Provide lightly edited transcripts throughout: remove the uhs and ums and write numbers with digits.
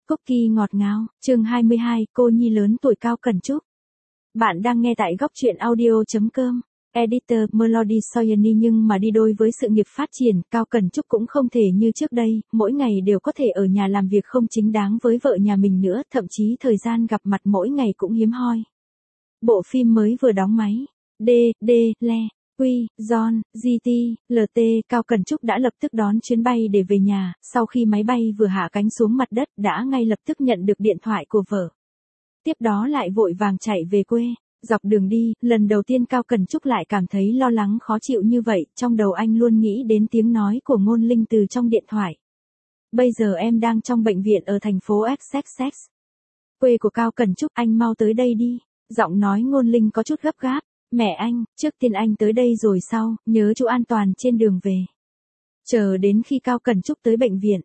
Cookie ngọt ngào, chương 22, cô nhi lớn tuổi Cao Cần Trúc. Bạn đang nghe tại góc truyện audio.com. Editor Melody Soyeni, nhưng mà đi đôi với sự nghiệp phát triển, Cao Cần Trúc cũng không thể như trước đây, mỗi ngày đều có thể ở nhà làm việc không chính đáng với vợ nhà mình nữa, thậm chí thời gian gặp mặt mỗi ngày cũng hiếm hoi. Bộ phim mới vừa đóng máy. Le, Quy, John, GT, LT, Cao Cần Trúc đã lập tức đón chuyến bay để về nhà, sau khi máy bay vừa hạ cánh xuống mặt đất đã ngay lập tức nhận được điện thoại của vợ. Tiếp đó lại vội vàng chạy về quê. Dọc đường đi, lần đầu tiên Cao Cần Trúc lại cảm thấy lo lắng khó chịu như vậy, trong đầu anh luôn nghĩ đến tiếng nói của Ngôn Linh từ trong điện thoại. Bây giờ em đang trong bệnh viện ở thành phố XXX. Quê của Cao Cần Trúc, anh mau tới đây đi. Giọng nói Ngôn Linh có chút gấp gáp. Mẹ anh, trước tiên anh tới đây rồi sau, nhớ chú an toàn trên đường về. Chờ đến khi Cao Cần Trúc tới bệnh viện,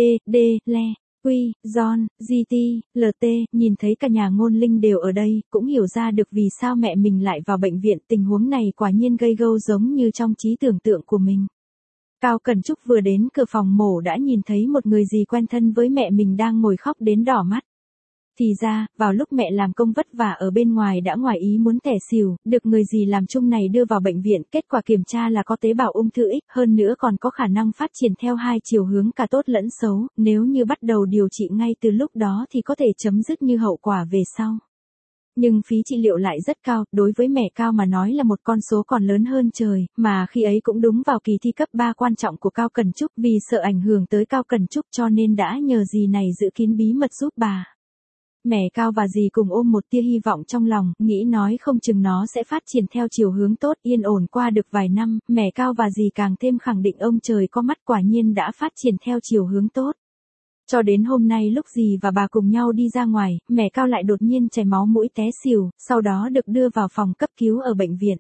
Le, Quy, John, GT, LT, nhìn thấy cả nhà Ngôn Linh đều ở đây, cũng hiểu ra được vì sao mẹ mình lại vào bệnh viện. Tình huống này quả nhiên gây gâu giống như trong trí tưởng tượng của mình. Cao Cần Trúc vừa đến cửa phòng mổ đã nhìn thấy một người gì quen thân với mẹ mình đang ngồi khóc đến đỏ mắt. Thì ra, vào lúc mẹ làm công vất vả ở bên ngoài đã ngoài ý muốn tẻ xỉu, được người dì làm chung này đưa vào bệnh viện, kết quả kiểm tra là có tế bào ung thư X, hơn nữa còn có khả năng phát triển theo hai chiều hướng cả tốt lẫn xấu, nếu như bắt đầu điều trị ngay từ lúc đó thì có thể chấm dứt như hậu quả về sau. Nhưng phí trị liệu lại rất cao, đối với mẹ Cao mà nói là một con số còn lớn hơn trời, mà khi ấy cũng đúng vào kỳ thi cấp 3 quan trọng của Cao Cần Trúc, vì sợ ảnh hưởng tới Cao Cần Trúc cho nên đã nhờ dì này giữ kín bí mật giúp bà. Mẹ Cao và dì cùng ôm một tia hy vọng trong lòng, nghĩ nói không chừng nó sẽ phát triển theo chiều hướng tốt. Yên ổn qua được vài năm, mẹ Cao và dì càng thêm khẳng định ông trời có mắt, quả nhiên đã phát triển theo chiều hướng tốt. Cho đến hôm nay lúc dì và bà cùng nhau đi ra ngoài, mẹ Cao lại đột nhiên chảy máu mũi té xỉu, sau đó được đưa vào phòng cấp cứu ở bệnh viện.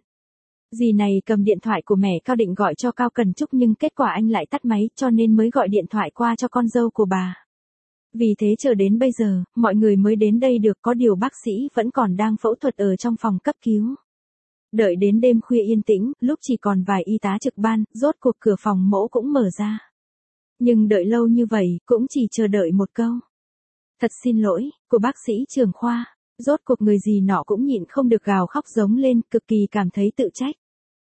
Dì này cầm điện thoại của mẹ Cao định gọi cho Cao Cần Trúc nhưng kết quả anh lại tắt máy, cho nên mới gọi điện thoại qua cho con dâu của bà. Vì thế chờ đến bây giờ, mọi người mới đến đây được, có điều bác sĩ vẫn còn đang phẫu thuật ở trong phòng cấp cứu. Đợi đến đêm khuya yên tĩnh, lúc chỉ còn vài y tá trực ban, rốt cuộc cửa phòng mổ cũng mở ra. Nhưng đợi lâu như vậy, cũng chỉ chờ đợi một câu. Thật xin lỗi, của bác sĩ trưởng khoa. Rốt cuộc người gì nọ cũng nhịn không được gào khóc giống lên, cực kỳ cảm thấy tự trách.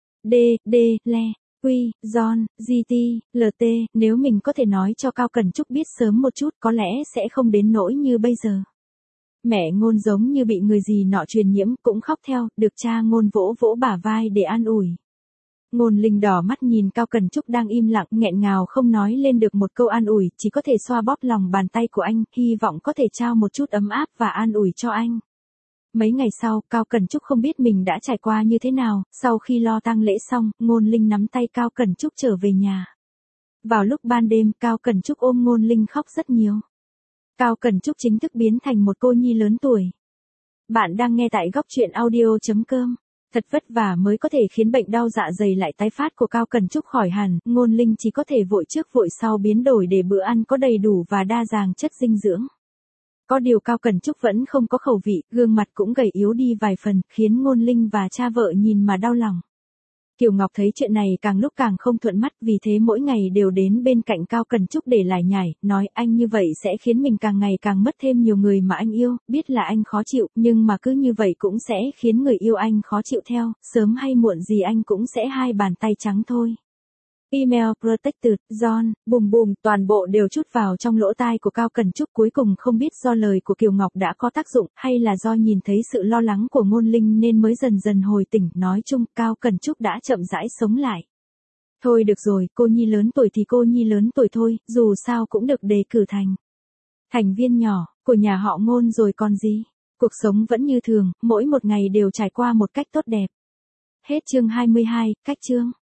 Le, Quy, John, GT, LT, nếu mình có thể nói cho Cao Cần Trúc biết sớm một chút có lẽ sẽ không đến nỗi như bây giờ. Mẹ Ngôn giống như bị người gì nọ truyền nhiễm cũng khóc theo, được cha Ngôn vỗ vỗ bả vai để an ủi. Ngôn Linh đỏ mắt nhìn Cao Cần Trúc đang im lặng, nghẹn ngào không nói lên được một câu an ủi, chỉ có thể xoa bóp lòng bàn tay của anh, hy vọng có thể trao một chút ấm áp và an ủi cho anh. Mấy ngày sau, Cao Cần Trúc không biết mình đã trải qua như thế nào, sau khi lo tang lễ xong, Ngôn Linh nắm tay Cao Cần Trúc trở về nhà. Vào lúc ban đêm, Cao Cần Trúc ôm Ngôn Linh khóc rất nhiều. Cao Cần Trúc chính thức biến thành một cô nhi lớn tuổi. Bạn đang nghe tại góc truyện audio.com. Thật vất vả mới có thể khiến bệnh đau dạ dày lại tái phát của Cao Cần Trúc khỏi hẳn, Ngôn Linh chỉ có thể vội trước vội sau biến đổi để bữa ăn có đầy đủ và đa dạng chất dinh dưỡng. Có điều Cao Cần Trúc vẫn không có khẩu vị, gương mặt cũng gầy yếu đi vài phần, khiến Ngôn Linh và cha vợ nhìn mà đau lòng. Kiều Ngọc thấy chuyện này càng lúc càng không thuận mắt, vì thế mỗi ngày đều đến bên cạnh Cao Cần Trúc để lải nhải, nói anh như vậy sẽ khiến mình càng ngày càng mất thêm nhiều người mà anh yêu, biết là anh khó chịu, nhưng mà cứ như vậy cũng sẽ khiến người yêu anh khó chịu theo, sớm hay muộn gì anh cũng sẽ hai bàn tay trắng thôi. Email Protected, John, bùm bùm, toàn bộ đều trút vào trong lỗ tai của Cao Cần Trúc, cuối cùng không biết do lời của Kiều Ngọc đã có tác dụng, hay là do nhìn thấy sự lo lắng của Ngôn Linh nên mới dần dần hồi tỉnh, nói chung Cao Cần Trúc đã chậm rãi sống lại. Thôi được rồi, cô nhi lớn tuổi thì cô nhi lớn tuổi thôi, dù sao cũng được đề cử thành viên nhỏ của nhà họ Ngôn rồi còn gì. Cuộc sống vẫn như thường, mỗi một ngày đều trải qua một cách tốt đẹp. Hết chương 22, cách chương.